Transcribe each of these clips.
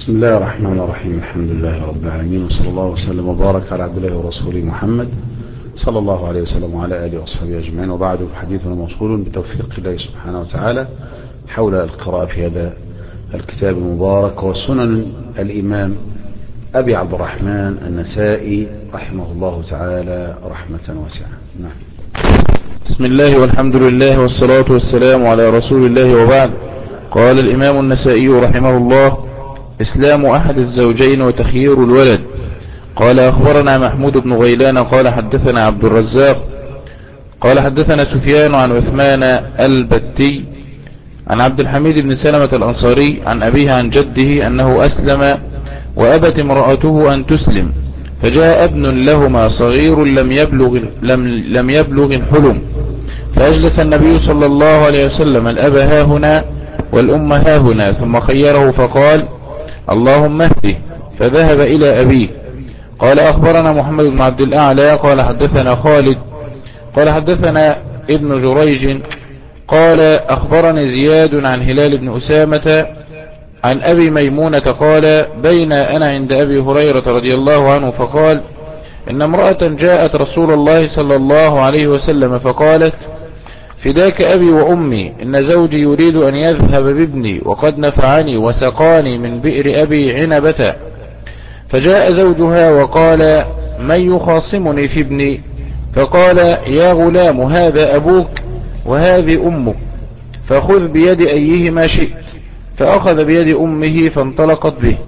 بسم الله الرحمن الرحيم. الحمد لله رب العالمين، وصلى الله وسلم وبارك على عبد الله ورسوله محمد صلى الله عليه وسلم وعلى آله وصحبه أجمعين. وبعد، حديثنا موصول بتوفيق الله سبحانه وتعالى حول القراءة في هذا الكتاب المبارك وسنن الإمام أبي عبد الرحمن النسائي رحمه الله تعالى رحمة واسعة. نعم. بسم الله والحمد لله والصلاة والسلام على رسول الله، وبعد. قال الإمام النسائي رحمه الله: إسلام أحد الزوجين وتخيير الولد. قال: أخبرنا محمود بن غيلان قال حدثنا عبد الرزاق قال حدثنا سفيان عن عثمان البتي عن عبد الحميد بن سلمة الأنصاري عن أبيه عن جده أنه أسلم وأبت امرأته أن تسلم، فجاء ابن لهما صغير لم يبلغ الحلم، فأجلس النبي صلى الله عليه وسلم الأب هاهنا والأم هاهنا، ثم خيره فقال: اللهم اهده، فذهب إلى أبيه. قال: أخبرنا محمد بن عبد الأعلى قال حدثنا خالد قال حدثنا ابن جريج قال أخبرني زياد عن هلال بن أسامة عن أبي ميمونة قال: بين أنا عند أبي هريرة رضي الله عنه فقال: إن امرأة جاءت رسول الله صلى الله عليه وسلم فقالت: فداك أبي وأمي، إن زوجي يريد أن يذهب بابني وقد نفعني وسقاني من بئر أبي عنبة. فجاء زوجها وقال: من يخاصمني في ابني؟ فقال: يا غلام، هذا أبوك وهذه أمك، فخذ بيد أيهما شئت. فأخذ بيد أمه فانطلقت به.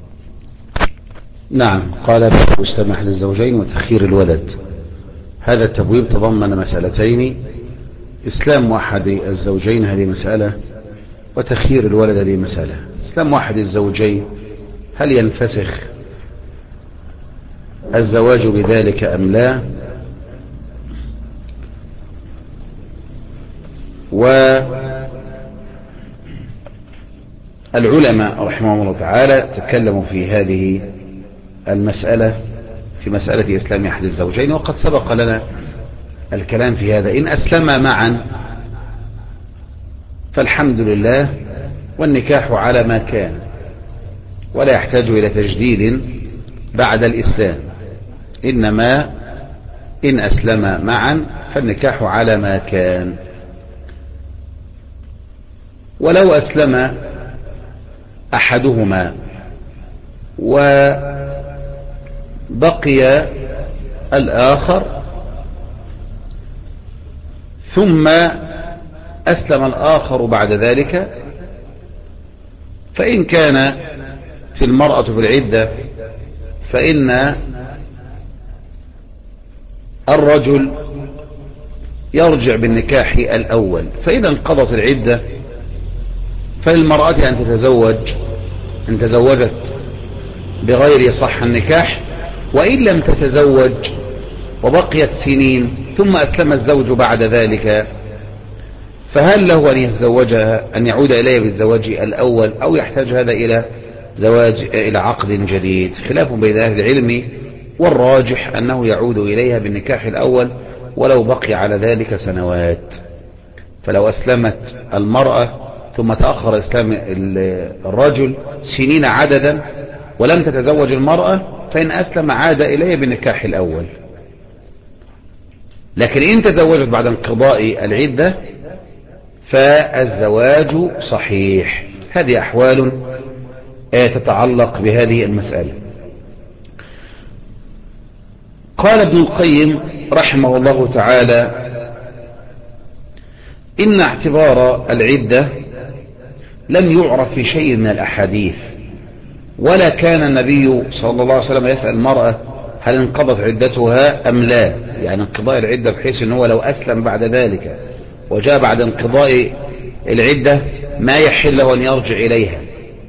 نعم. قال: باب إسلام أحد الزوجين وتخيير الولد. هذا التبويب تضمن مسألتين: إسلام أحد الزوجين هذه مسألة، وتخيير الولد هذه مسألة. إسلام أحد الزوجين، هل ينفسخ الزواج بذلك أم لا؟ والعلماء رحمهم الله تعالى تكلموا في هذه المسألة، في مسألة إسلام أحد الزوجين، وقد سبق لنا الكلام في هذا. إن أسلم معا فالحمد لله، والنكاح على ما كان، ولا يحتاج إلى تجديد بعد الإسلام، إنما إن أسلم معا فالنكاح على ما كان. ولو أسلم أحدهما وبقي الآخر ثم أسلم الآخر بعد ذلك، فإن كان في المرأة في العدة فإن الرجل يرجع بالنكاح الأول، فإذا انقضت العدة فللمرأة أن تزوجت بغير صح النكاح، وإن لم تتزوج وبقيت سنين ثم أسلم الزوج بعد ذلك، فهل له أن يتزوجها، أن يعود إليها بالزواج الأول، أو يحتاج هذا إلى عقد جديد؟ خلاف بين أهل العلم، والراجح أنه يعود إليها بالنكاح الأول ولو بقي على ذلك سنوات. فلو أسلمت المرأة ثم تأخر إسلام الرجل سنين عددا ولم تتزوج المرأة، فإن أسلم عاد إليها بالنكاح الأول. لكن إن تزوجت بعد انقضاء العدة فالزواج صحيح. هذه أحوال تتعلق بهذه المسألة. قال ابن القيم رحمه الله تعالى: إن اعتبار العدة لم يعرف في شيء من الأحاديث، ولا كان النبي صلى الله عليه وسلم يسأل المرأة هل انقضت عدتها أم لا، يعني انقضاء العدة، بحيث أنه لو أسلم بعد ذلك وجاء بعد انقضاء العدة ما يحل له أن يرجع إليها.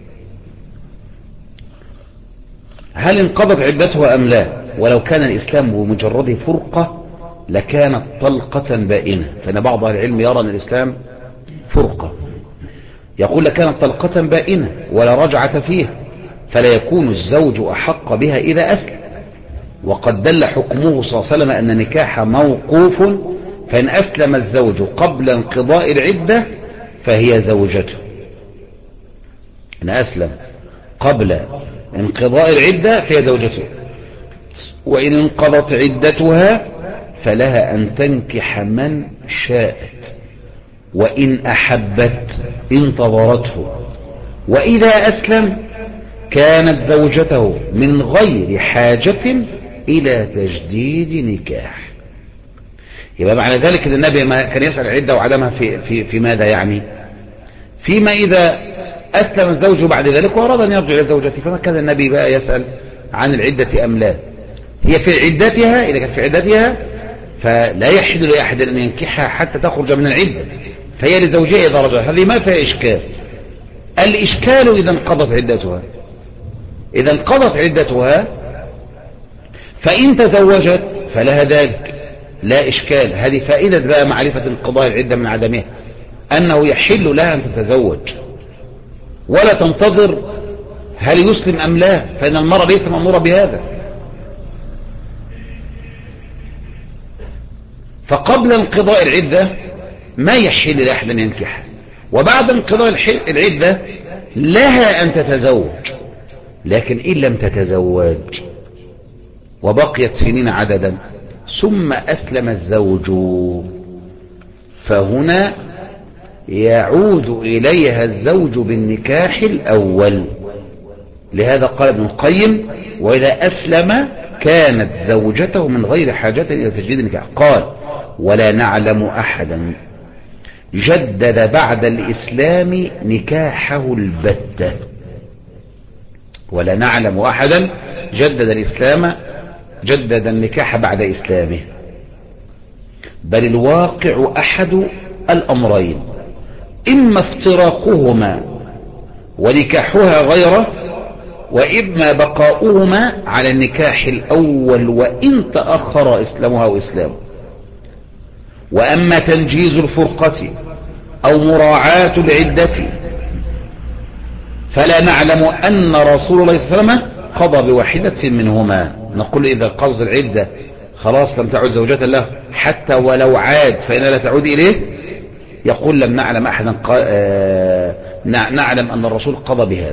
هل انقضت عدتها أم لا؟ ولو كان الإسلام بمجرد فرقة لكانت طلقة بائنة، فإن بعض أهل العلم يرى أن الإسلام فرقة، يقول لكانت طلقة بائنة ولا رجعة فيها، فلا يكون الزوج أحق بها إذا أسلم. وقد دل حكمه صلى الله عليه وسلم أن النكاح موقوف، فإن أسلم الزوج قبل انقضاء العدة فهي زوجته. إن أسلم قبل انقضاء العدة فهي زوجته، وإن انقضت عدتها فلها أن تنكح من شاءت، وإن أحبت انتظرته، وإذا أسلم كانت زوجته من غير حاجة إلى تجديد نكاح. يبقى معنى ذلك أن النبي ما كان يسأل العدة وعدمها في ماذا يعني؟ فيما إذا أسلم الزوج بعد ذلك وأراد أن يرجع إلى زوجته، فما كان النبي بقى يسأل عن العدة أم لا. هي في عدتها، إذا كانت في عدتها فلا يحل لأحد أن ينكحها حتى تخرج من العدة، فهي لزوجها إذا رجع. هذه ما فيها إشكال. الإشكال إذا انقضت عدتها، إذا انقضت عدتها فإن تزوجت فلها ذلك لا إشكال. هذه فائدة بقى معرفة انقضاء العدة من عدمها، أنه يحل لها أن تتزوج ولا تنتظر هل يسلم أم لا، فإن المرأة ليس مأمورة بهذا. فقبل انقضاء العدة ما يحل لأحد أن ينكحها، وبعد انقضاء العدة لها أن تتزوج، لكن إن لم تتزوج وبقيت سنين عددا ثم أسلم الزوج فهنا يعود إليها الزوج بالنكاح الأول. لهذا قال ابن القيم: وإذا أسلم كانت زوجته من غير حاجة إلى تجديد النكاح. قال: ولا نعلم أحدا جدد بعد الإسلام نكاحه البتة. ولا نعلم أحدا جدد النكاح بعد إسلامه، بل الواقع أحد الأمرين: إما افتراقهما ونكاحها غيره، وإما بقاؤهما على النكاح الأول وإن تأخر إسلامها وإسلامه. وأما تنجيز الفرقة أو مراعاة العدة فلا نعلم أن رسول الله صلى الله عليه وسلم قضى بواحدة منهما. نقول إذا قضى العدة خلاص لم تعد زوجة له حتى ولو عاد فإنها لا تعود إليه، يقول لم نعلم أحدا نعلم أن الرسول قضى بهذا.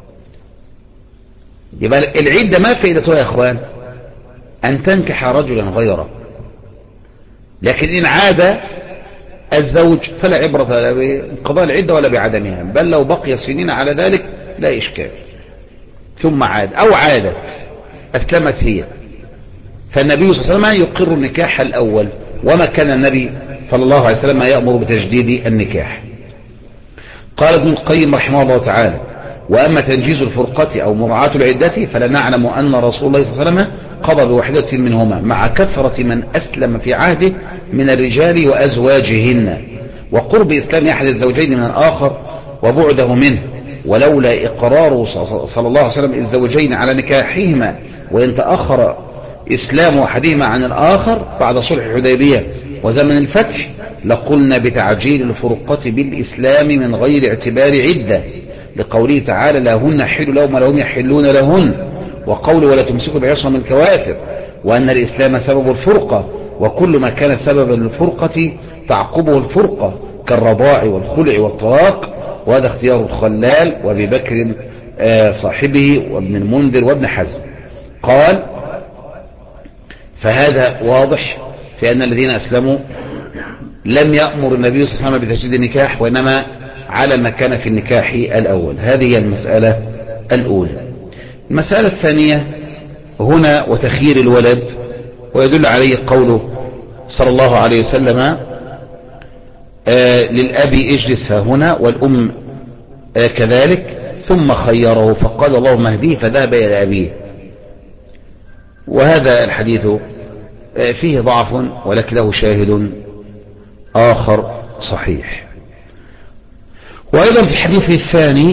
يبقى العدة ما فائدتها يا أخوان؟ أن تنكح رجلا غيره، لكن إن عاد الزوج فلا عبرة لا بقضاء العدة ولا بعدمها، بل لو بقي سنين على ذلك لا إشكال. ثم عاد أو عادت أسلمت هي، فالنبي صلى الله عليه وسلم يقر النكاح الأول، وما كان النبي صلى الله عليه وسلم يأمر بتجديد النكاح. قال ابن القيم رحمه الله تعالى: وأما تنجيز الفرقة أو مراعاة العدة فلا نعلم أن رسول الله صلى الله عليه وسلم قضى بوحدة منهما، مع كثرة من أسلم في عهده من الرجال وأزواجهن، وقرب إسلام أحد الزوجين من الآخر وبعده منه، ولولا إقرار صلى الله عليه وسلم الزوجين على نكاحهما وإن تأخر إسلام أحدهما عن الآخر بعد صلح الحديبية وزمن الفتح لقلنا بتعجيل الفرقة بالإسلام من غير اعتبار عدة، لقوله تعالى: لهن حل لهم ولهم يحلون لهن، وقوله: ولا تمسكوا بعصم الكوافر، وأن الإسلام سبب الفرقة، وكل ما كان سببا للفرقة تعقبه الفرقة كالرضاع والخلع والطلاق. وهذا اختيار الخلال وابي بكر صاحبه وابن المنذر وابن حزم. قال: فهذا واضح في أن الذين أسلموا لم يأمر النبي صلى الله عليه وسلم بتجديد النكاح، وإنما على ما كان في النكاح الأول. هذه هي المسألة الأولى. المسألة الثانية هنا وتخيير الولد، ويدل عليه قوله صلى الله عليه وسلم: للأب اجلس هنا والأم كذلك، ثم خيره فقال: اللهم اهديه، فذهب إلى أبيه. وهذا الحديث فيه ضعف ولكن له شاهد آخر صحيح. وأيضا في الحديث الثاني: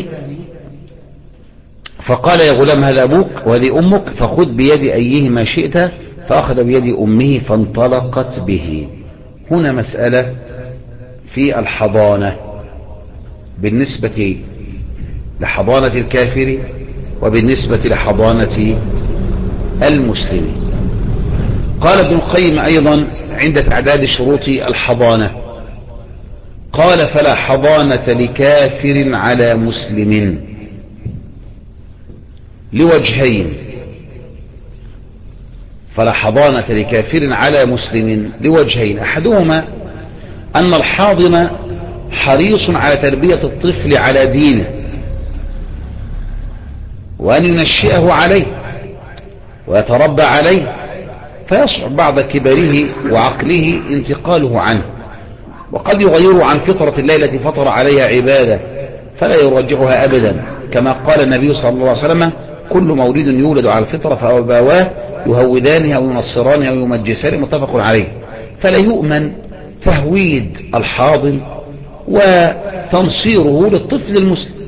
فقال يا غلام هذا أبوك وهذه أمك فخذ بيد أيهما شئت، فأخذ بيد أمه فانطلقت به. هنا مسألة في الحضانة بالنسبة لحضانة الكافر وبالنسبة لحضانة المسلم. قال ابن القيم أيضا عند تعداد شروط الحضانة، قال: فلا حضانة لكافر على مسلم. لوجهين، فلا حضانة لكافر على مسلم لوجهين. أحدهما أن الحاضن حريص على تربية الطفل على دينه وأن ينشئه عليه ويتربى عليه، فيصعب بعد كبره وعقله انتقاله عنه، وقد يغيره عن فطرة الله التي فطر عليها عباده فلا يرجعها أبدا، كما قال النبي صلى الله عليه وسلم: كل مولود يولد على الفطرة فأبواه يهودانه أو ينصرانه أو يمجسانه، متفق عليه. فلا يؤمن تهويد الحاضن وتنصيره للطفل المسلم.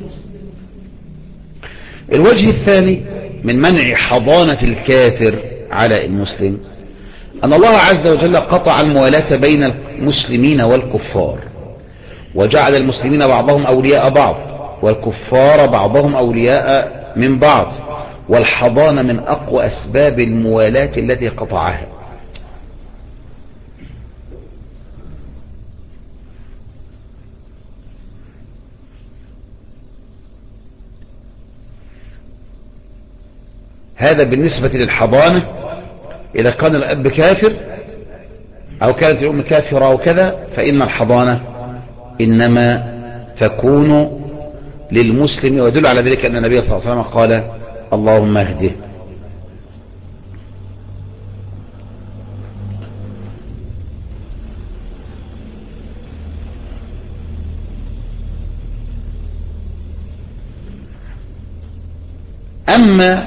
الوجه الثاني من منع حضانة الكافر على المسلم أن الله عز وجل قطع الموالاة بين المسلمين والكفار، وجعل المسلمين بعضهم أولياء بعض والكفار بعضهم أولياء من بعض، والحضانة من أقوى أسباب الموالاة التي قطعها. هذا بالنسبة للحضانة. إذا كان الأب كافر أو كانت الأم كافرة أو كذا، فإن الحضانة إنما تكون للمسلم، ويدل على ذلك أن النبي صلى الله عليه وسلم قال: اللهم اهده. أما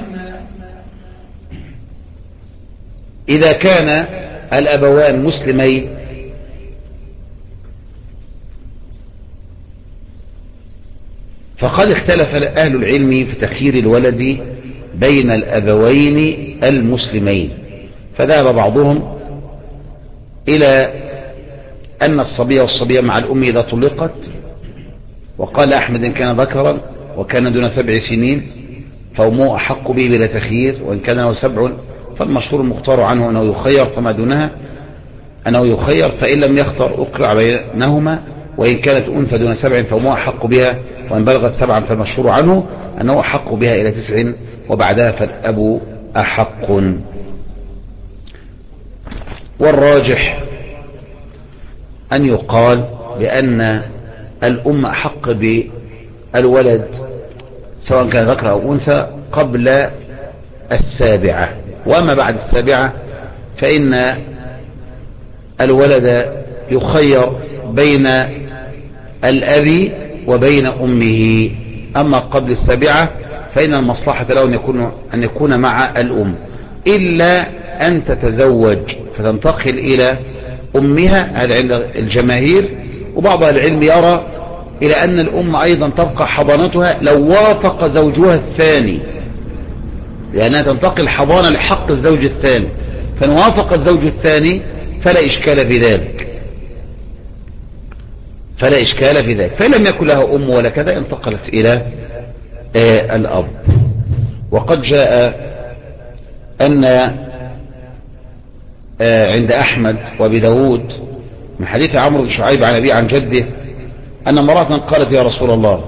إذا كان الأبوان مسلمين فقد اختلف أهل العلم في تخيير الولد بين الأبوين المسلمين، فذهب بعضهم إلى أن الصبي والصبية مع الأم إذا طلقت، وقال أحمد إن كان ذكرا وكان دون 7 سنين فأمه أحق به بلا تخيير، وإن كان له 7 فالمشهور المختار عنه أنه يخير، فما دونها أنه يخير، فإن لم يختر أقرع بينهما، وإن كانت أنثى دون 7 فأمه أحق بها، وإن بلغت 7 فالمشهور عنه أنه أحق بها إلى 9 وبعدها فالأب أحق. والراجح أن يقال بأن الأم أحق بالولد سواء كان ذكر أو أنثى قبل 7، وأما بعد 7 فإن الولد يخير بين الأب وبين أمه، أما قبل 7 فإن المصلحة له أن يكون مع الأم، إلا أن تتزوج فتنتقل إلى أمها، هذا عند الجماهير. وبعض العلم يرى إلى أن الأم أيضا تبقى حضانتها لو وافق زوجها الثاني، لأنها تنتقل حضانة لحق الزوج الثاني، فإن وافق الزوج الثاني فلا إشكال في ذلك، فإن لم يكن لها أم ولا كذا انتقلت إلى الأب. وقد جاء أن عند أحمد وأبي داود من حديث عمرو بن شعيب عن أبيه عن جده أن امرأة قالت: يا رسول الله،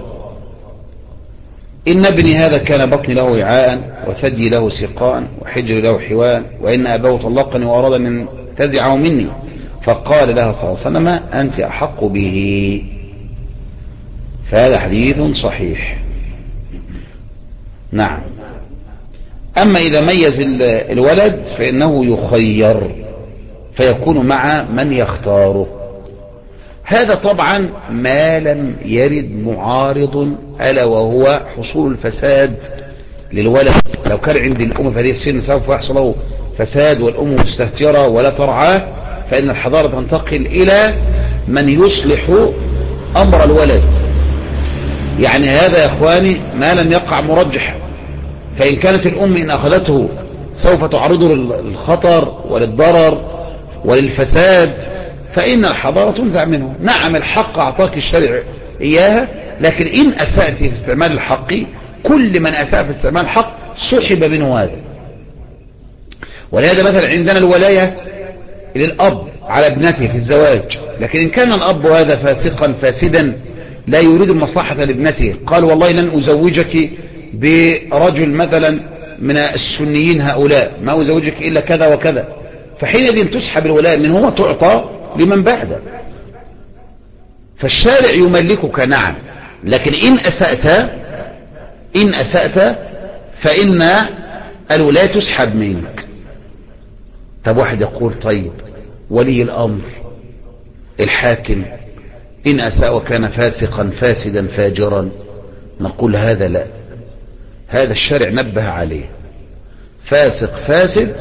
إن ابني هذا كان بطني له وعاء وثدي له سقان وحجري له حوان، وإن أباه طلقني وأراد أن تزعه مني، فقال لها صلى الله عليه وسلم: أنت أحق به. فهذا حديث صحيح. نعم. أما إذا ميز الولد فإنه يخير فيكون مع من يختاره. هذا طبعا ما لم يرد معارض ألا وهو حصول الفساد للولد. لو كان عند الأم في هذه السن سوف يحصل له فساد والأم مستهترة ولا ترعاه، فإن الحضارة تنتقل إلى من يصلح أمر الولد. يعني هذا يا إخواني ما لم يقع مرجح، فإن كانت الأم إن أخذته سوف تعرضه للخطر وللضرر وللفساد، فإن الحضارة تنزع منه. نعم الحق أعطاك الشرع إياها، لكن إن أسأت في استعمال الحق، كل من أساء في استعمال الحق سحب منه هذا. ولهذا مثلا عندنا الولاية للأب على ابنته في الزواج، لكن إن كان الأب هذا فاسقا فاسدا لا يريد المصلحة لابنته، قال والله لن أزوجك برجل مثلا من السنيين هؤلاء ما أزوجك إلا كذا وكذا، فحينئذ تسحب الولاء من هو تعطى لمن بعده. فالشارع يملكك نعم، لكن إن أسأت فإن الولاية تسحب منك. طب واحد يقول طيب ولي الأمر الحاكم إن أساء وكان فاسقا فاسدا فاجرا، نقول هذا لا، هذا الشارع نبه عليه، فاسق فاسد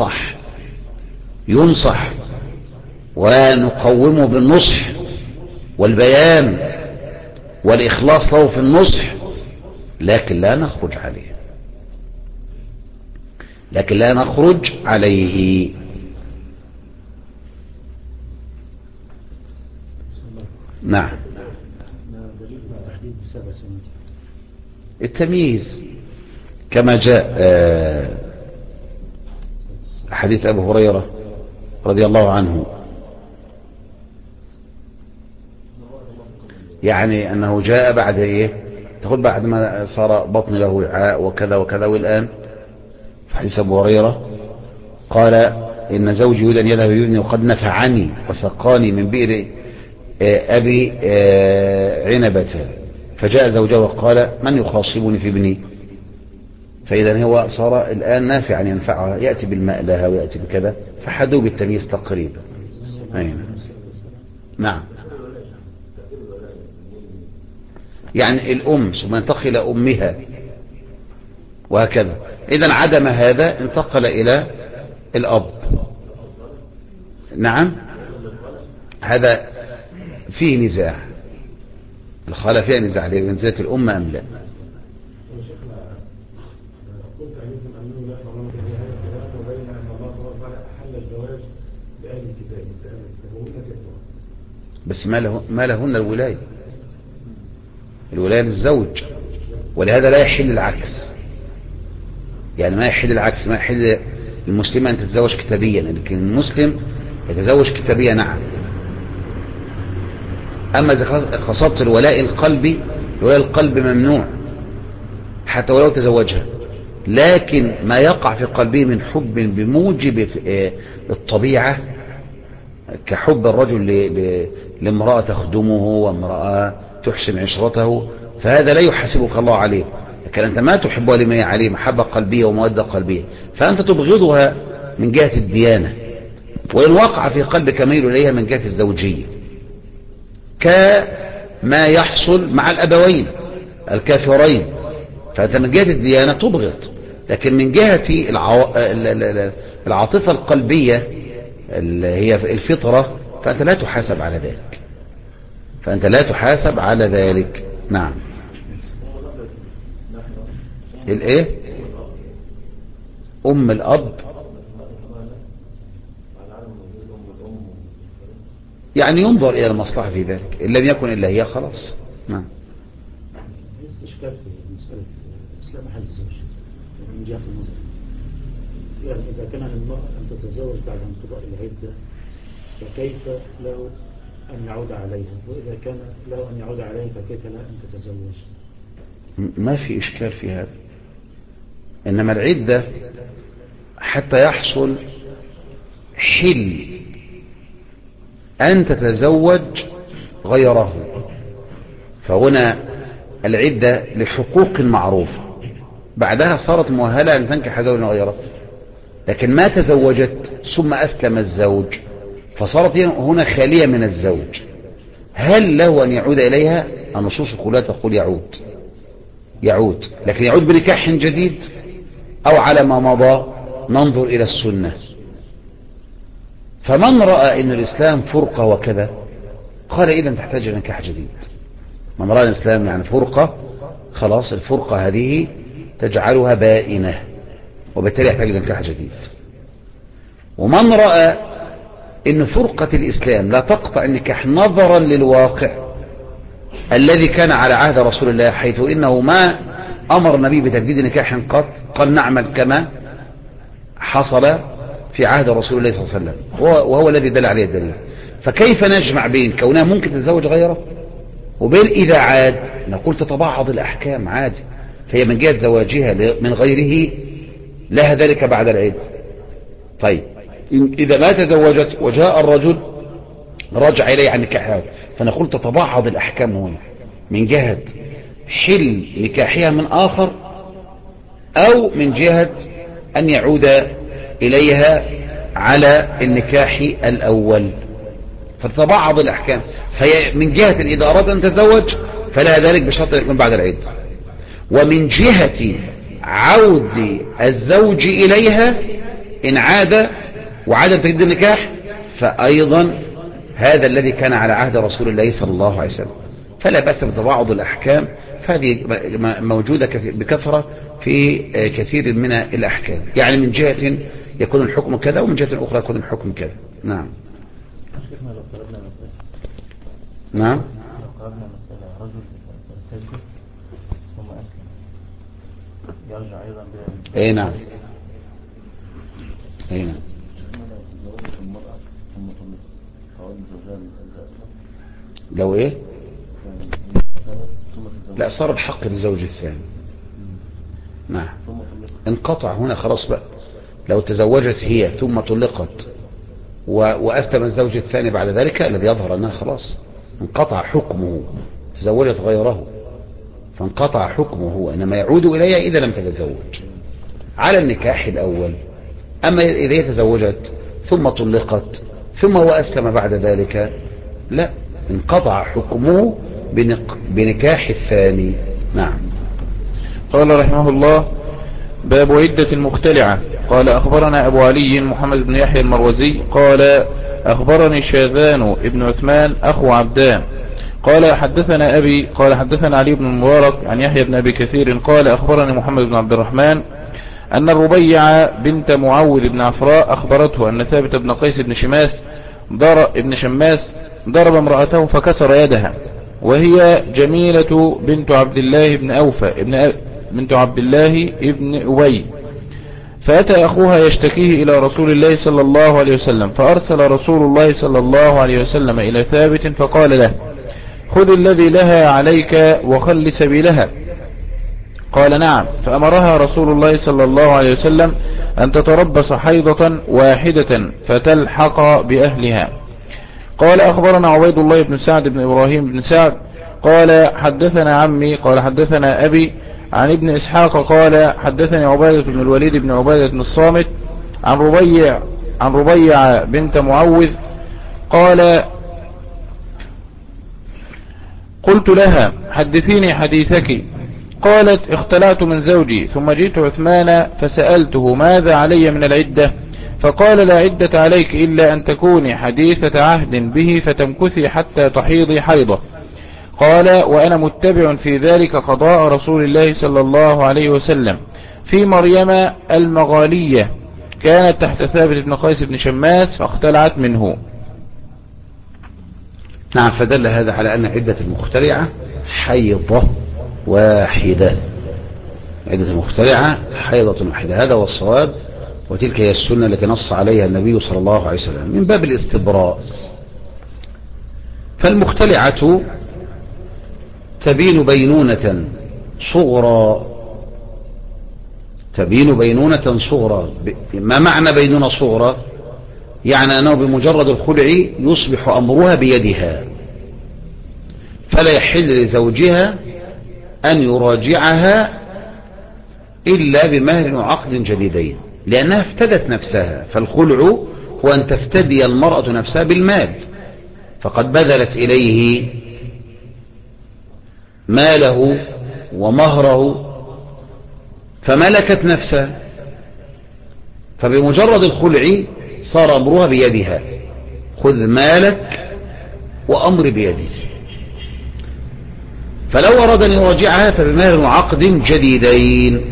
ينصح ونقومه بالنصح والبيان والإخلاص له في النصح، لكن لا نخرج عليه. نعم. التمييز كما جاء حديث أبو هريرة رضي الله عنه، يعني أنه جاء بعد تقول بعد ما صار بطن له وعاء وكذا وكذا، والآن في حديث أبو هريرة قال إن زوجي يريد أن يذهب بابني وقد نفعني وسقاني من بئر أبي عنبة، فجاء زوجه وقال من يخاصبني في ابني؟ فإذا هو صار الآن نافعا ينفعها، يأتي بالماء لها ويأتي بكذا، فحدوا بالتمييز تقريبا. نعم. يعني الأم ثم ينتقل إلى أمها وهكذا. إذا عدم هذا انتقل إلى الأب. نعم، هذا فيه نزاع، الخالة فيها نزاع لمنزلة الأم أم لا. بس ما لهن الولاية للزوج، ولهذا لا يحل العكس. يعني ما يحل العكس، ما يحل المسلمة أن تتزوج كتابيا، لكن المسلم يتزوج كتابيا نعم. أما إذا قصدت الولاء القلبي، الولاء القلب ممنوع حتى ولو تزوجها، لكن ما يقع في قلبه من حب بموجب الطبيعة كحب الرجل لامرأة تخدمه وامرأة تحسن عشرته، فهذا لا يحاسبك الله عليه. لكن أنت ما تحبها لما هي عليه محبة قلبية ومودة قلبية، فأنت تبغضها من جهة الديانة، وإن وقع في قلبك ميل إليها من جهة الزوجية، كما يحصل مع الأبوين الكافرين. فأنت من جهة الديانة تبغض، لكن من جهة العاطفة القلبية اللي هي الفطرة فأنت لا تحاسب على ذلك. نعم. الايه؟ أم الأب يعني ينظر إلى المصلحة في ذلك، إن لم يكن إلا هي خلاص. نعم. إشكال في مسألة إسلام حل الزوج من جهة النظر، يعني إذا كان المرأة أن تتزوج بعد انقضاء العدة فكيف له أن يعود عليها، وإذا كان له أن يعود عليها فكيف لا أن تتزوج؟ ما في إشكال في هذا، إنما العدة حتى يحصل حل أن تتزوج غيره، فهنا العدة لحقوق معروفة، بعدها صارت مؤهلة أن تنكح زوجا غيره، لكن ما تزوجت ثم أسلم الزوج فصارت هنا خالية من الزوج، هل له أن يعود إليها؟ النصوص كلها تقول يعود، لكن يعود بنكاح جديد أو على ما مضى. ننظر إلى السنة، فمن رأى أن الإسلام فرقة وكذا قال إذا تحتاج نكاح جديد. من رأى الإسلام يعني فرقة، خلاص الفرقة هذه تجعلها بائنة، وبالتالي يحتاج نكاح جديد. ومن رأى أن فرقة الإسلام لا تقطع النكاح نظرا للواقع الذي كان على عهد رسول الله، حيث إنه ما أمر النبي بتجديد نكاح قط، قال نعمل كما حصل في عهد رسول الله صلى الله عليه وسلم، وهو الذي دل عليه الدليل. فكيف نجمع بين كونها ممكن تتزوج غيره وبين إذا عاد؟ نقول تتبعض الأحكام عادي، فهي من جهة زواجها من غيره لها ذلك بعد العدة. طيب إذا ما تزوجت وجاء الرجل رجع إليه عن نكاحها، فنقول تتبعض الأحكام هنا من جهة حل نكاحها من آخر أو من جهة أن يعود إليها على النكاح الأول، فتتبعض الأحكام. فهي من جهة إذا أراد أن تتزوج فلها ذلك بشرط أن يكون بعد العدة، ومن جهة عود الزوج إليها إن عاد وعدم تجديد النكاح فأيضا هذا الذي كان على عهد رسول الله صلى الله عليه وسلم. فلا بأس بتباعد الأحكام، فهذه موجودة بكثرة في كثير من الأحكام، يعني من جهة يكون الحكم كذا ومن جهة أخرى يكون الحكم كذا. نعم. نعم. لو قررنا مسألة رجل يستجد ثم أسلم يرجع أيضا أي نعم. أي نعم. لو ايه؟ لا صار الحق للزوج الثاني. نعم. انقطع هنا خلاص بقى. لو تزوجت هي ثم طلقت وأسلم الزوج الثاني بعد ذلك الذي يظهر أنها خلاص انقطع حكمه، تزوجت غيره فانقطع حكمه، إنما يعود إليها إذا لم تتزوج على النكاح الأول. أما إذا هي تزوجت ثم طلقت ثم هو أسلم بعد ذلك لا، انقطع حكمه بنكاح الثاني. نعم. قال رحمه الله: باب عدة المختلعة. قال أخبرنا أبو علي محمد بن يحيى المروزي قال أخبرني شاذان ابن عثمان أخو عبدان قال حدثنا أبي قال حدثنا علي بن المبارك عن يحيى بن أبي كثير قال أخبرني محمد بن عبد الرحمن أن الربيع بنت معول بن عفراء أخبرته أن ثابت بن قيس بن شماس ضرب امرأته فكسر يدها، وهي جميلة بنت عبد الله بن أوفى بنت عبد الله ابن أبي، فأتى أخوها يشتكيه إلى رسول الله صلى الله عليه وسلم، فأرسل رسول الله صلى الله عليه وسلم إلى ثابت فقال له: خذ الذي لها عليك وخل سبيلها. قال: نعم. فأمرها رسول الله صلى الله عليه وسلم أن تتربص حيضة واحدة فتلحق بأهلها. قال أخبرنا عبيد الله بن سعد بن إبراهيم بن سعد قال حدثنا عمي قال حدثنا أبي عن ابن إسحاق قال حدثني عبادة بن الوليد بن عبادة بن الصامت عن ربيع بنت معوذ قال: قلت لها: حدثيني حديثك. قالت: اختلعت من زوجي ثم جئت عثمان فسألته ماذا علي من العدة، فقال: لا عدة عليك إلا أن تكوني حديثة عهد به فتمكثي حتى تحيضي حيضة. قال: وأنا متبع في ذلك قضاء رسول الله صلى الله عليه وسلم في مريم المغالية كانت تحت ثابت بن قيس بن شماس فاختلعت منه. نعم. فدل هذا على أن عدة المخترعة حيضة واحدة. عدة المخترعة حيضة واحدة، هذا هو الصواب، وتلك هي السنة التي نص عليها النبي صلى الله عليه وسلم من باب الاستبراء. فالمختلعة تبين بينونة صغرى. ما معنى بينونة صغرى؟ يعني أنه بمجرد الخلع يصبح أمرها بيدها، فلا يحل لزوجها أن يراجعها إلا بمهر وعقد جديدين، لأنها افتدت نفسها. فالخلع هو أن تفتدي المرأة نفسها بالمال، فقد بذلت إليه ماله ومهره فملكت نفسها، فبمجرد الخلع صار أمرها بيدها. خذ مالك وأمر بيدي. فلو أراد أن يراجعها فبمهر وعقد جديدين.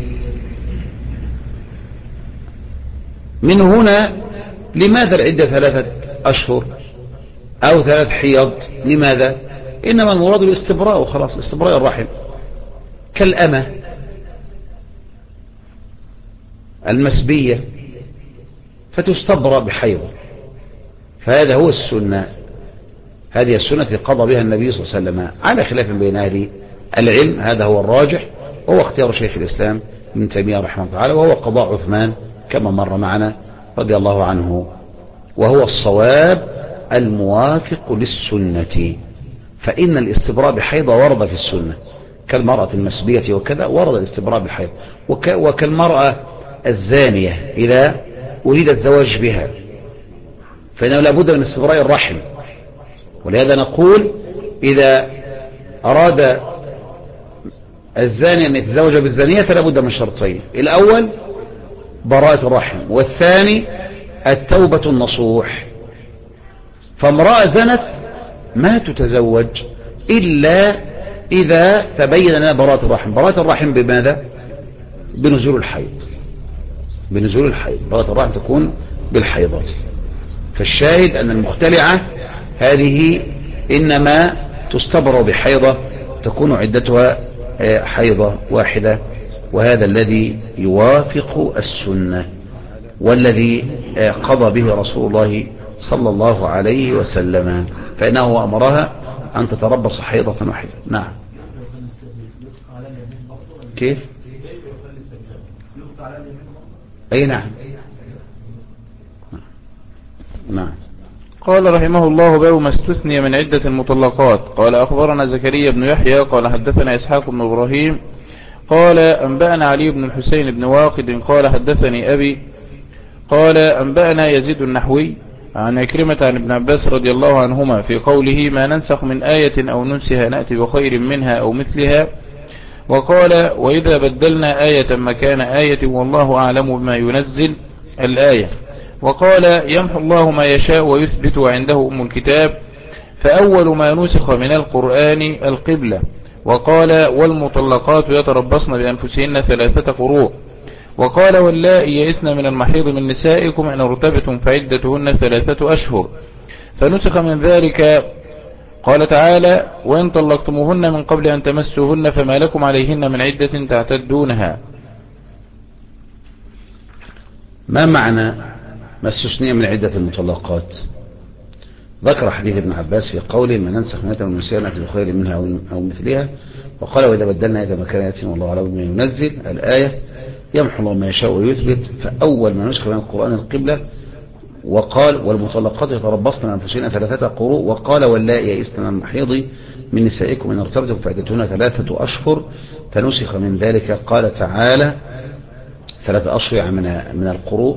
من هنا لماذا العدة 3 أشهر أو 3 حيض؟ لماذا؟ إنما المراد الاستبراء وخلاص، استبراء الرحم كالأمة المسبية فتستبرأ بحيض، فهذا هو السنة. هذه السنة التي قضى بها النبي صلى الله عليه وسلم على خلاف بين أهل العلم، هذا هو الراجح، وهو اختيار شيخ الإسلام ابن تيمية رحمه الله تعالى، وهو قضاء عثمان كما مر معنا رضي الله عنه، وهو الصواب الموافق للسنة. فإن الاستبراء بحيضة ورد في السنة كالمرأة المسبية وكذا، ورد الاستبراء بالحيض، وكالمرأة الزانية إذا أريد الزواج بها فإنه لابد من استبراء الرحم. ولهذا نقول إذا أراد الزاني أن يتزوج بالزانية فلا بد من شرطين: الأول براءة الرحم، والثاني التوبة النصوح. فامرأة زنت ما تتزوج إلا إذا تبين لنا براءة الرحم. براءة الرحم بماذا؟ بنزول الحيض. بنزول الحيض براءة الرحم تكون بالحيضات. فالشاهد أن المختلعة هذه إنما تستبرأ بحيضة تكون عدتها حيضة واحدة، وهذا الذي يوافق السنة والذي قضى به رسول الله صلى الله عليه وسلم، فإنه أمرها أن تتربص حيضة واحدة. نعم. كيف؟ أي نعم. نعم. قال رحمه الله: باب ما استثني من عدة المطلقات. قال أخبرنا زكريا بن يحيى قال حدثنا إسحاق بن إبراهيم قال أنبأنا علي بن الحسين بن واقد قال حدثني أبي قال أنبأنا يزيد النحوي عن عكرمة عن ابن عباس رضي الله عنهما في قوله: ما ننسخ من آية أو ننسها نأتي بخير منها أو مثلها. وقال: وإذا بدلنا آية مكان آية والله أعلم بما ينزل الآية. وقال: يمحو الله ما يشاء ويثبت وعنده أم الكتاب. فأول ما نسخ من القرآن القبلة. وقال: والمطلقات يتربصن بأنفسهن 3 قروء. وقال: واللائي يئسن من المحيض من نسائكم إن ارتبتم فعدتهن 3 أشهر. فنسخ من ذلك قال تعالى: وإن طلقتموهن من قبل أن تمسوهن فما لكم عليهن من عدة تعتدونها. ما معنى ما استثني من عدة المطلقات؟ ذكر حديث ابن عباس في قوله: ما ننسخ من آية من نسيها نأتي بخير منها أو مثلها. وقال: وإذا بدلنا آية مكان آية والله أعلم بما ينزل الآية. يمحو الله ما يشاء ويثبت. فأول ما نسخ من القرآن القبلة. وقال: والمطلقات يتربصن بأنفسهن 3 قروء. وقال: واللائي يئسن من المحيض من نسائكم إن ارتبتم فعدتهن 3 أشهر. فنسخ من ذلك قال تعالى 3 أشهر من القروء،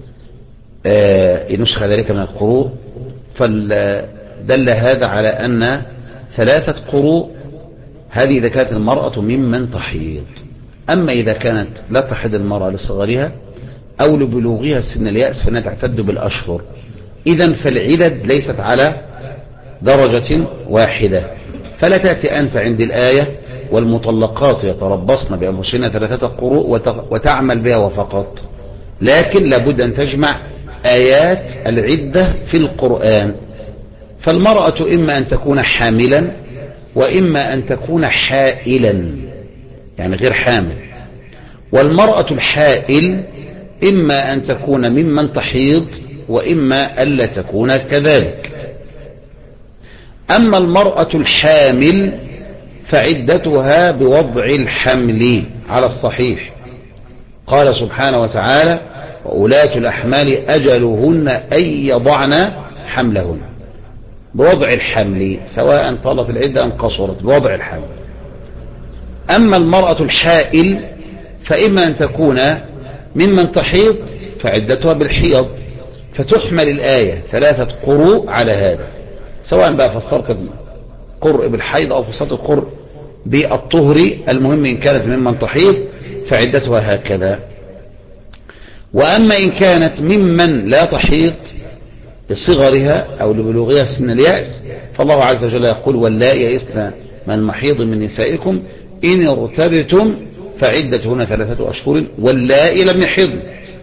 نسخ ذلك من القروء. فدل هذا على أن 3 قروء هذه إذا كانت المرأة ممن تحيض. أما إذا كانت لا تحيض المرأة لصغرها أو لبلوغها سن اليأس فإنها تعتد بالأشهر. إذن فالعدد ليست على درجة واحدة. فلا تأتي أنت عند الآية: والمطلقات يتربصن بأنفسهن 3 قروء وتعمل بها وفقط، لكن لابد أن تجمع آيات العدة في القرآن. فالمرأة إما أن تكون حاملا وإما أن تكون حائلا، يعني غير حامل. والمرأة الحائل إما أن تكون ممن تحيض وإما ألا تكون كذلك. أما المرأة الحامل فعدتها بوضع الحمل على الصحيح. قال سبحانه وتعالى: وأولاة الأحمال أجلهن أن يضعن حملهن. بوضع الحمل، سواء طالت العدة أم قصرت، بوضع الحمل. أما المرأة الحائل فإما أن تكون ممن تحيض فعدتها بالحيض، فتحمل الآية 3 قروء على هذا، سواء بقى فسرت القرء بالحيض أو فسرت القرء بالطهر. المهم إن كانت ممن تحيض فعدتها هكذا. وأما إن كانت ممن لا تحيض لصغرها أو لبلوغها سن اليأس فالله عز وجل يقول: واللائي يئسن من المحيض من نسائكم إن ارتبتم فعدتهن 3 أشهر واللائي لم يحضن.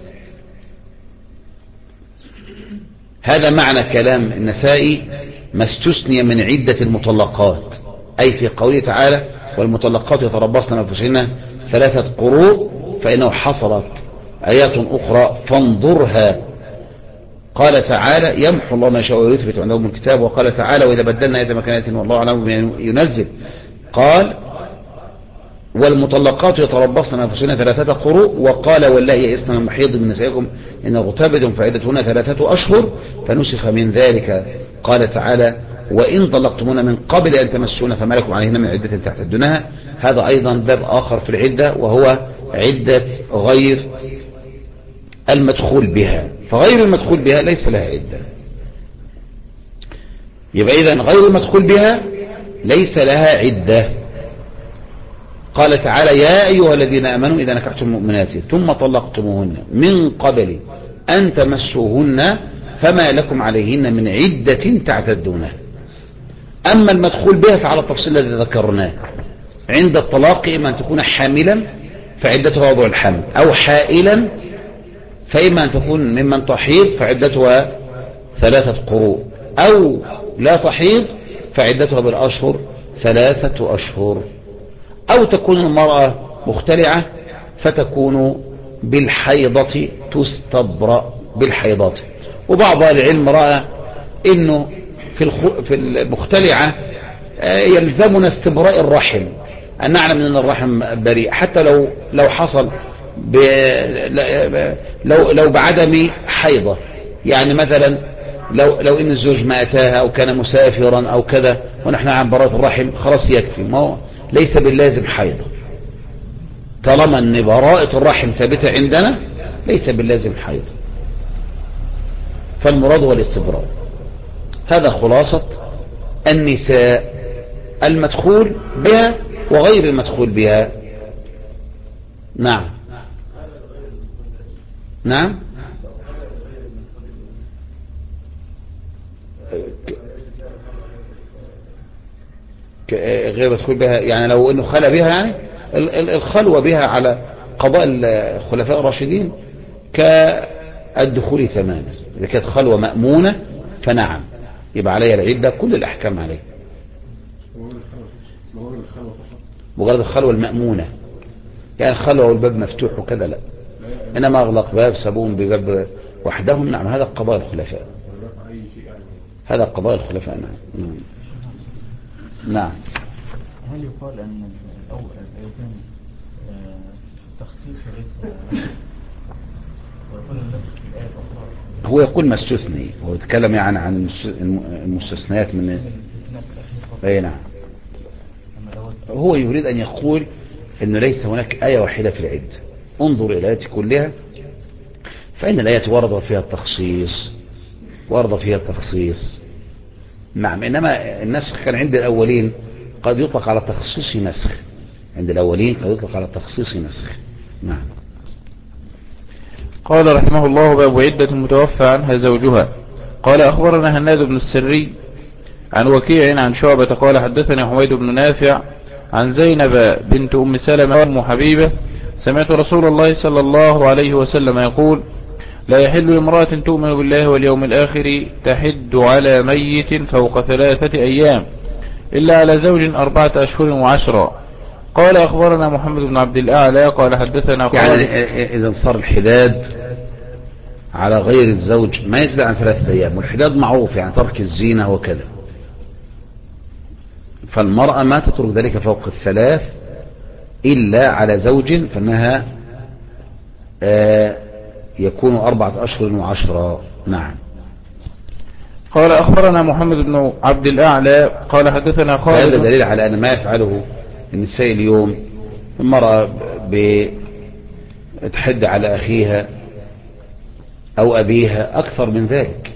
هذا معنى كلام النسائي: ما استثني من عدة المطلقات، أي في قوله تعالى: والمطلقات يتربصن بأنفسهن 3 قروء، فإنه حصلت آيات أخرى فانظرها. قال تعالى: يمحو الله ما يشاء ويثبت عندهم الكتاب. وقال تعالى: وإذا بدلنا آية مكان آية والله أعلم بما ينزل. قال: والمطلقات يتربصن بأنفسهن 3 قروء، وقال واللائي يئسن من المحيض من نسائكم إن ارتبتم فعدتهن 3 أشهر، فنسخ من ذلك قال تعالى وإن طلقتمون من قبل أن تمسون فما لكم عليهن من عدة تعتدونها. هذا أيضا باب آخر في العدة، وهو عدة غير المدخول بها. فغير المدخول بها ليس لها عدة. يبقى إذن غير المدخول بها ليس لها عدة. قال تعالى يا أيها الذين آمنوا إذا نكحتم المؤمنات ثم طلقتموهن من قبل أن تمسوهن فما لكم عليهن من عدة تعتدونها. أما المدخول بها فعلى التفصيل الذي ذكرناه، عند الطلاق إما أن تكون حاملا فعدتها وضع الحمل، أو حائلا فإما أن تكون ممن تحيض فعدتها 3 قروء، أو لا تحيض فعدتها بالأشهر 3 أشهر، أو تكون المرأة مختلعة فتكون بالحيضة تستبرأ بالحيضة. وبعض العلم رأى إنه في المختلعة يلزمنا استبراء الرحم، أن نعلم أن الرحم بريء حتى لو حصل لو بعدم حيضة. يعني مثلا لو إن الزوج ما أتاها أو كان مسافرا أو كذا ونحن عن براءة الرحم خلاص يكفي، ما ليس باللازم حيضة. طالما أن براءة الرحم ثابتة عندنا ليس باللازم حيضة، فالمراد هو الاستبراء. هذا خلاصة النساء المدخول بها وغير المدخول بها. نعم نعم. غير مدخول بها يعني لو انه خلى بها، يعني الخلوة بها على قضاء الخلفاء الراشدين كالدخول تماما. إذا كانت خلوة مأمونة فنعم يبقى عليها العدة، كل الأحكام عليه. مجرد الخلوة المأمونة، يعني الخلوة والباب مفتوح وكذا لا، إنما أغلق باب سابون بباب وحدهم، نعم هذا قضاء الخلفاء، هذا قضاء الخلفاء. نعم نعم. هل يقال أن يكون تخصيص ليس ويكون النفس في الآية الأخرى؟ هو يقول ما استثني، هو يتكلم يعني عن المستثنيات من أي. نعم. هو يريد أن يقول أنه ليس هناك آية واحدة في العدة. انظر إلى الآيات كلها فإن الآيات ورد فيها التخصيص، ورد فيها التخصيص. نعم. إنما النسخ كان عند الأولين قد يطلق على تخصيص نسخ، عند الأولين قد يطلق على تخصيص نسخ. نعم. قال رحمه الله باب عدة متوفى عنها زوجها. قال أخبرنا هناد بن السري عن وكيع عن شعبة قال حدثني حميد بن نافع عن زينب بنت أم سلمة أم حبيبة سمعت رسول الله صلى الله عليه وسلم يقول لا يحل لامرأة تؤمن بالله واليوم الآخر تحد على ميت فوق 3 أيام إلا على زوج 4 أشهر و10. قال أخبرنا محمد بن عبد الأعلى قال حدثنا يعني إذا صار الحداد على غير الزوج ما يزيد عن 3 أيام، والحداد معروف يعني ترك الزينة وكذا، فالمرأة ما تترك ذلك فوق 3 إلا على زوج فإنها يكون 4 أشهر و10. نعم. قال أخبرنا محمد بن عبد الأعلى قال حدثنا خالد. هذا دليل على أن ما يفعله النساء اليوم، المرأة بتحد على أخيها أو أبيها أكثر من ذلك.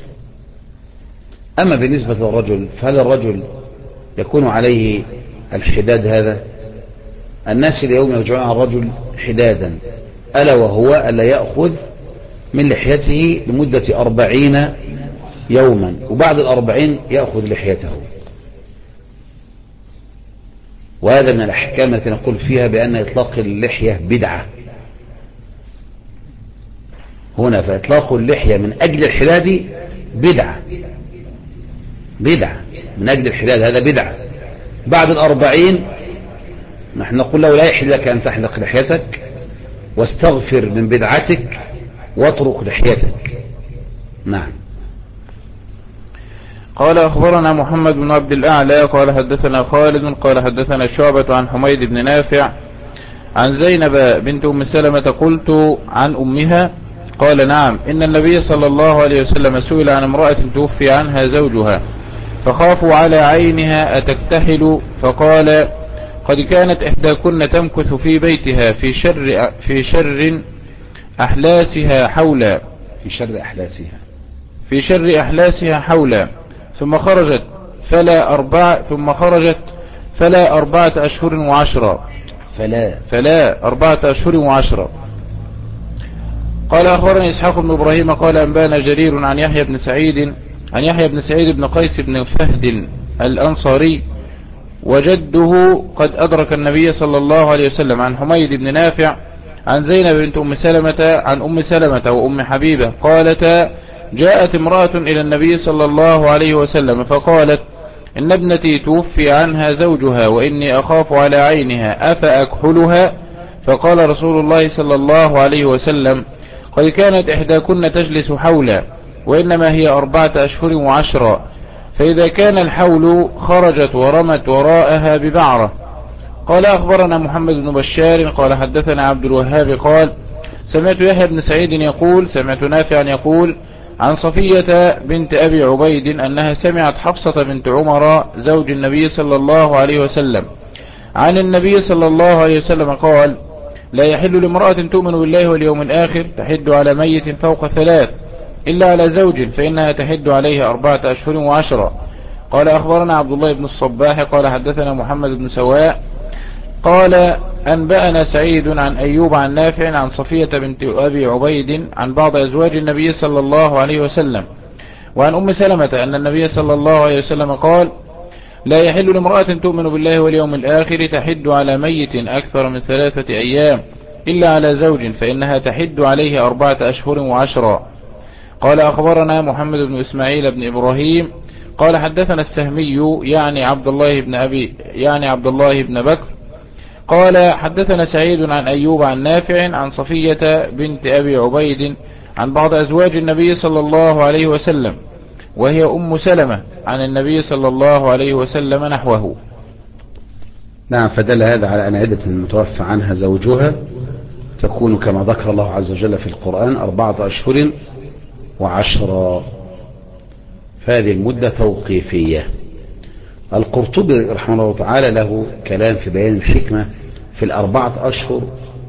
أما بالنسبة للرجل فهل الرجل يكون عليه الحداد هذا؟ الناس اليوم يرجعون على الرجل حدادا، ألا وهو ألا يأخذ من لحيته لمدة 40 يوما، وبعد 40 يأخذ لحيته. وهذا من الأحكام التي نقول فيها بأن إطلاق اللحية بدعة هنا، فإطلاق اللحية من أجل الحداد بدعة، بدعة من أجل الحداد هذا بدعة. بعد 40 نحن نقول له لا يحل لك أن تحلق لحيتك، واستغفر من بدعتك واترك لحيتك. نعم. قال أخبرنا محمد بن عبد الأعلى قال حدثنا خالد قال حدثنا شعبة عن حميد بن نافع عن زينب بنت أم سلمة قلت عن أمها قال نعم إن النبي صلى الله عليه وسلم سئل عن امرأة توفي عنها زوجها فخافوا على عينها أتكتحل فقال قد كانت إحداكن تمكث في بيتها في شر أحلاسها حولا في شر أحلاسها حولا ثم خرجت فلا 4 أشهر وعشرة فلا 4 أشهر وعشرة. قال أخبرني إسحاق بن إبراهيم قال أنبانا جرير عن يحيى بن سعيد بن قيس بن فهد الأنصاري وجده قد أدرك النبي صلى الله عليه وسلم عن حميد بن نافع عن زينب بنت أم سلمة عن أم سلمة وأم حبيبة قالتا جاءت امرأة إلى النبي صلى الله عليه وسلم فقالت إن ابنتي توفي عنها زوجها وإني أخاف على عينها أفأكحلها؟ فقال رسول الله صلى الله عليه وسلم قد كانت إحداكن تجلس حولا وإنما هي 4 أشهر وعشرة فإذا كان الحول خرجت ورمت وراءها ببعرة. قال أخبرنا محمد بن بشار قال حدثنا عبد الوهاب قال سمعت يحيى بن سعيد يقول سمعت نافعا يقول عن صفية بنت أبي عبيد أنها سمعت حفصة بنت عمر زوج النبي صلى الله عليه وسلم عن النبي صلى الله عليه وسلم قال لا يحل لامرأة تؤمن بالله واليوم الآخر تحد على ميت فوق 3 إلا على زوج فإنها تحد عليه 4 أشهر وعشرة. قال أخبرنا عبد الله بن الصباح قال حدثنا محمد بن سواء قال أنبأنا سعيد عن أيوب عن نافع عن صفية بنت أبي عبيد عن بعض أزواج النبي صلى الله عليه وسلم وعن أم سلمة أن النبي صلى الله عليه وسلم قال لا يحل لامرأة تؤمن بالله واليوم الآخر تحد على ميت أكثر من 3 أيام إلا على زوج فإنها تحد عليه 4 أشهر وعشرة. قال أخبرنا محمد بن إسماعيل بن إبراهيم قال حدثنا السهمي يعني عبد الله بن بكر قال حدثنا سعيد عن أيوب عن نافع عن صفية بنت أبي عبيد عن بعض أزواج النبي صلى الله عليه وسلم وهي أم سلمة عن النبي صلى الله عليه وسلم نحوه. نعم. فدل هذا على أن عدة المتوفى عنها زوجها تكون كما ذكر الله عز وجل في القرآن 4 أشهر وعشرة. فهذه المدة توقيفية. القرطبي رحمه الله تعالى له كلام في بيان الحكمة في 4 أشهر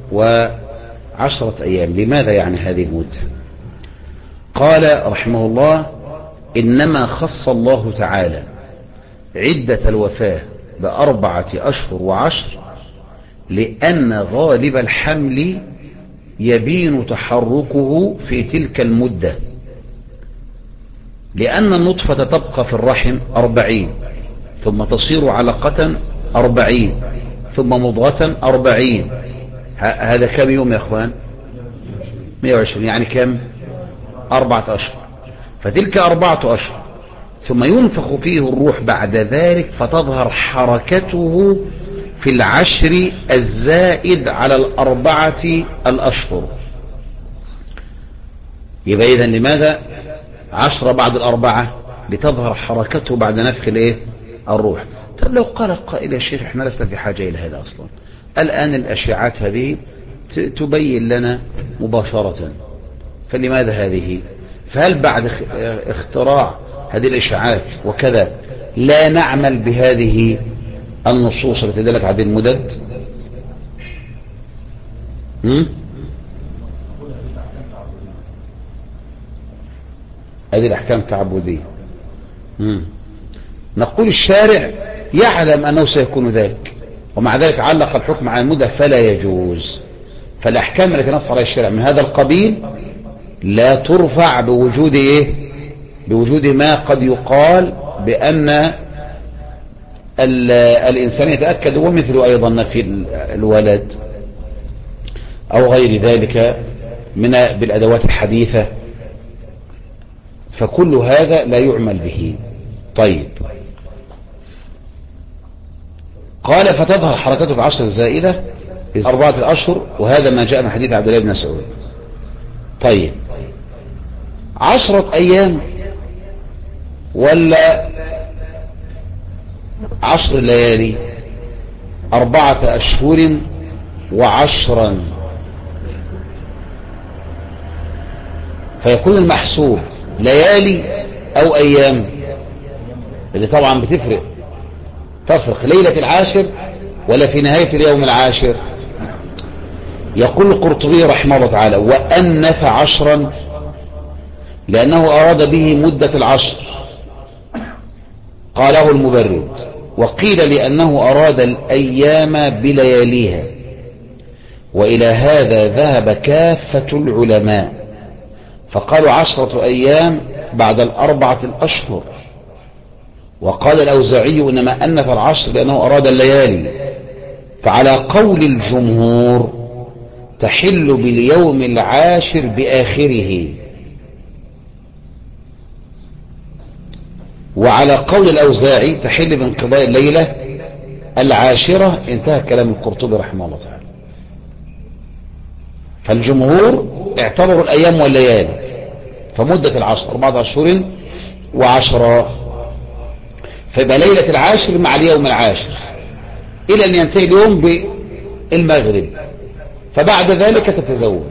و10 أيام. لماذا يعني هذه المدة؟ قال رحمه الله إنما خص الله تعالى عدة الوفاة ب4 أشهر وعشر لأن غالب الحمل يبين تحركه في تلك المدة لأن النطفة تبقى في الرحم 40 ثم تصير علقة 40 ثم مضغة 40. هذا كم يوم يا أخوان؟ 120. يعني كم؟ 4 أشهر. فتلك 4 أشهر ثم ينفخ فيه الروح بعد ذلك فتظهر حركته في 10 الزائد على 4 الأشهر. يبقى إذن لماذا 10 بعد 4؟ لتظهر حركته بعد نفخ الروح. طب لو قال قائل يا شيخ احنا لسنا في حاجة إلى هذا أصلا، الآن الأشعات هذه تبين لنا مباشرة، فلماذا هذه؟ فهل بعد اختراع هذه الإشعاعات وكذا لا نعمل بهذه النصوص التي دلت على المدد؟ هذه الأحكام التعبدية. نقول الشارع يعلم أنه سيكون ذلك ومع ذلك علق الحكم على المدة فلا يجوز. فالأحكام التي نص عليها الشارع من هذا القبيل لا ترفع بوجود ما قد يقال بأن الإنسان يتأكد ومثل أيضا في الولد أو غير ذلك بالأدوات الحديثة، فكل هذا لا يعمل به. طيب، قال فتظهر حركته في 10 الزائدة 4 أشهر، وهذا ما جاء من حديث عبد الله بن مسعود. طيب، 10 أيام ولا 10 ليالي؟ 4 أشهر و10، فيكون المحسوب ليالي أو أيام، اللي طبعا تفرق ليلة العاشر ولا في نهاية اليوم العاشر. يقول القرطبي رحمه الله تعالى: وأنث 10 لأنه أراد به مدة العشر، قاله المبرد. وقيل لأنه أراد الأيام بلياليها، وإلى هذا ذهب كافة العلماء، فقالوا 10 أيام بعد 4 الأشهر. وقال الأوزاعي إنما أنث 10 لأنه أراد الليالي. فعلى قول الجمهور تحل باليوم العاشر بآخره، وعلى قول الأوزاعي تحل بانقضاء الليلة العاشرة. انتهى كلام القرطبي رحمه الله تعالى. فالجمهور اعتبروا الأيام والليالي، فمدة العشر 4 أشهر و10، فيبقى ليلة العاشر مع اليوم العاشر إلى أن ينتهي اليوم بالمغرب، فبعد ذلك تتزوج.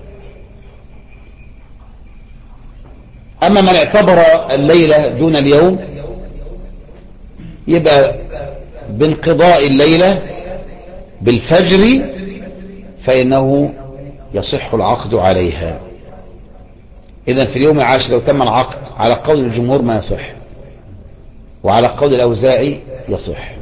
أما من اعتبر الليلة دون اليوم يبقى بانقضاء الليلة بالفجر فإنه يصح العقد عليها. إذن في اليوم العاشر لو تم العقد على قول الجمهور ما يصح، وعلى قول الأوزاعي يصح.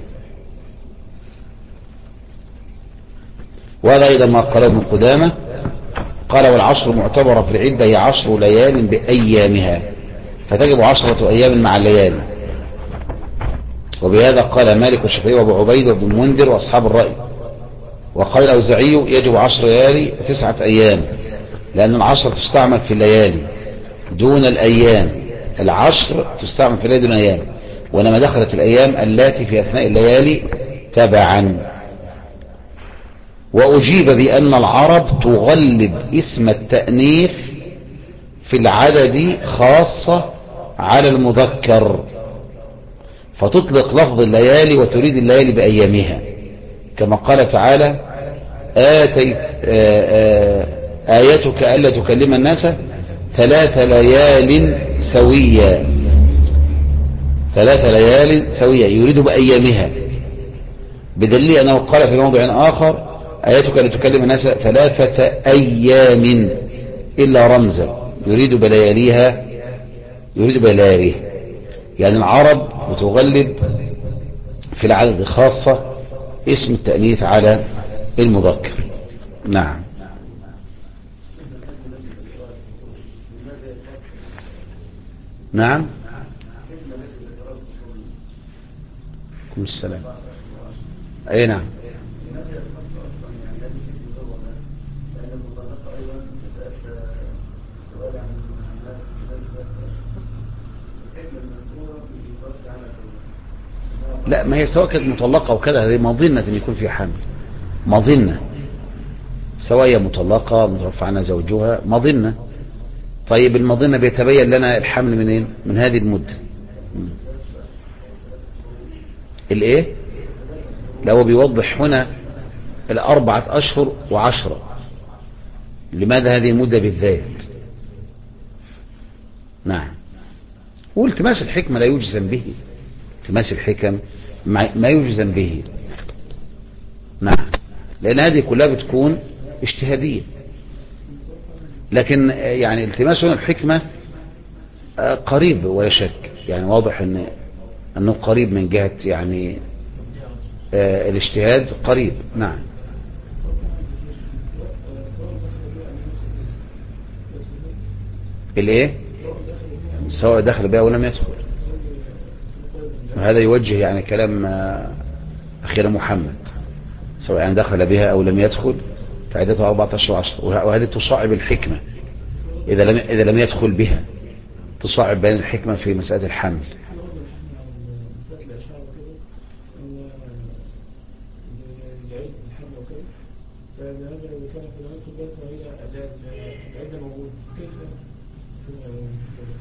وهذا أيضا ما قاله ابن قدامة، قال: والعشر معتبرة في العدة هي 10 ليال بأيامها، فتجب 10 أيام مع الليالي. وبهذا قال مالك والشافعي وابو عبيد وابن المنذر وأصحاب الرأي. وقال الأوزاعي يجب 10 ليالي 9 أيام، لأن العشر تستعمل في الليالي دون الأيام. العشر تستعمل في الليالي دون الأيام، وإنما دخلت الأيام التي في أثناء الليالي تبعا. وأجيب بأن العرب تغلب اسم التأنيث في العدد خاصة على المذكر، فتطلق لفظ الليالي وتريد الليالي بأيامها، كما قال تعالى: آيتك ألا تكلم الناس 3 ليال سويا. 3 ليال سويا يريد بأيامها، بدليل أنه قال في موضع آخر: آياتك ألا تكلم الناس 3 أيام إلا رمزا، يريد بلياليها، يريد بلياليها. يعني العرب بتغلب في العدد خاصة اسم التأنيث على المذكر. نعم. نعم. عليكم السلام. أي نعم. لا، ما هي سواء كانت مطلقة وكذا، هذه مظنة ان يكون في حمل، مظنة، سواء هي مطلقة متوفى عنها زوجها، مظنة. طيب المظنة بيتبين لنا الحمل منين؟ من هذه المدة. الايه؟ لو بيوضح هنا 4 أشهر و10، لماذا هذه المدة بالذات؟ نعم. والتماس الحكمة لا يجزم به، التماس الحكم ما يجزم به. نعم، لأن هذه كلها بتكون اجتهادية. لكن يعني التماس هنا الحكمة قريب ولا شك، يعني واضح أنه قريب من جهة يعني الاجتهاد قريب. نعم. الايه؟ سواء دخل بها ولم يدخل، وهذا يوجه يعني كلام أخينا محمد، سواء يعني دخل بها أو لم يدخل فعدتها 14 و10، وهذه تصعب الحكمة إذا لم يدخل بها، تصعب بين الحكمة في مسألة الحمل.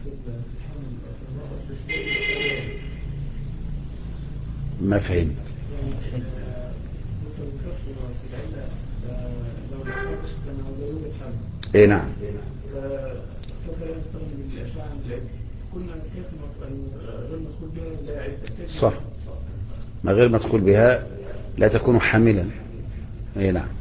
ما فهمت. ايه نعم. صح، ما غير مدخول بها لا تكون حاملا. ايه نعم.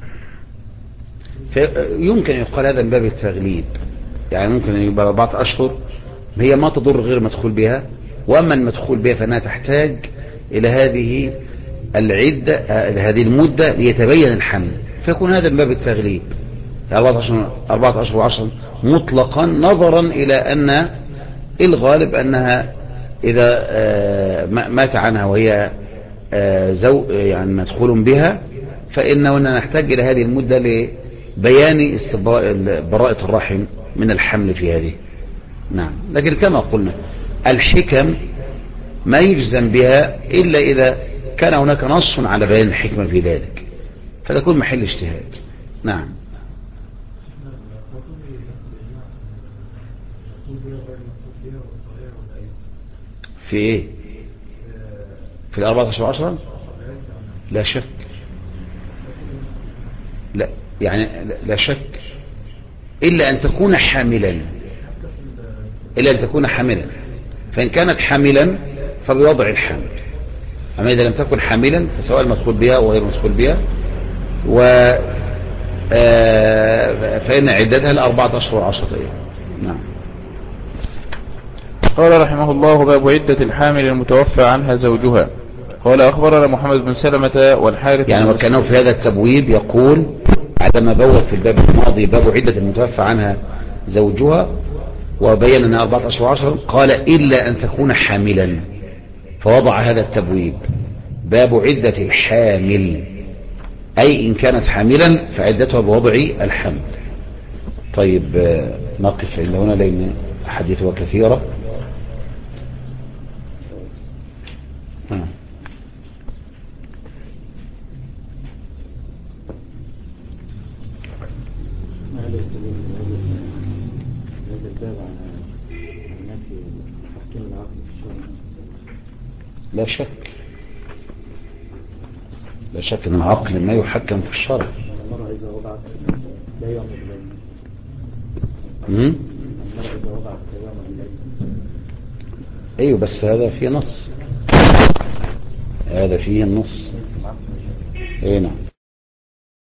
يمكن يقال هذا من باب التغليب، يعني ممكن يبقى 4 أشهر هي ما تضر غير مدخول بها، واما المدخول بها فانها تحتاج الى هذه العدة، هذه المدة ليتبين الحمل، فيكون هذا من باب التغليب 4 أشهر و10 مطلقا، نظرا إلى أن الغالب أنها إذا مات عنها وهي يعني مدخول بها، فإنه نحتاج إلى هذه المدة لبيان براءة الرحم من الحمل في هذه. نعم. لكن كما قلنا الحكم ما يجزم بها إلا إذا كان هناك نص على بيان الحكمة في ذلك، فتكون محل اجتهاد. نعم. في ايه؟ في 14 و10 لا شك، لا يعني لا شك إلا أن تكون حاملا، إلا أن تكون حاملا، فإن كانت حاملا فبوضع الحمل، أما إذا لم تكن حاملا فسواء المدخول بها وغير المدخول بها فإن عدتها 14 و10 أيام. نعم. قال رحمه الله: باب عدة الحامل المتوفى عنها زوجها. قال أخبرنا محمد بن سلمة والحارث، يعني وكانه في هذا التبويب يقول عندما بوب في الباب الماضي باب عدة المتوفى عنها زوجها وبين أنها 14 و10، قال إلا أن تكون حاملا، فوضع هذا التبويب باب عدة الحامل، أي إن كانت حاملا فعدتها بوضع الحمل. طيب نقف عند هنا لأن حديثها كثيرة. لا شك، لا شك أن العقل ما يحكم في الشرع. ايوه بس هذا فيه نص، هذا فيه النص. ايه نعم.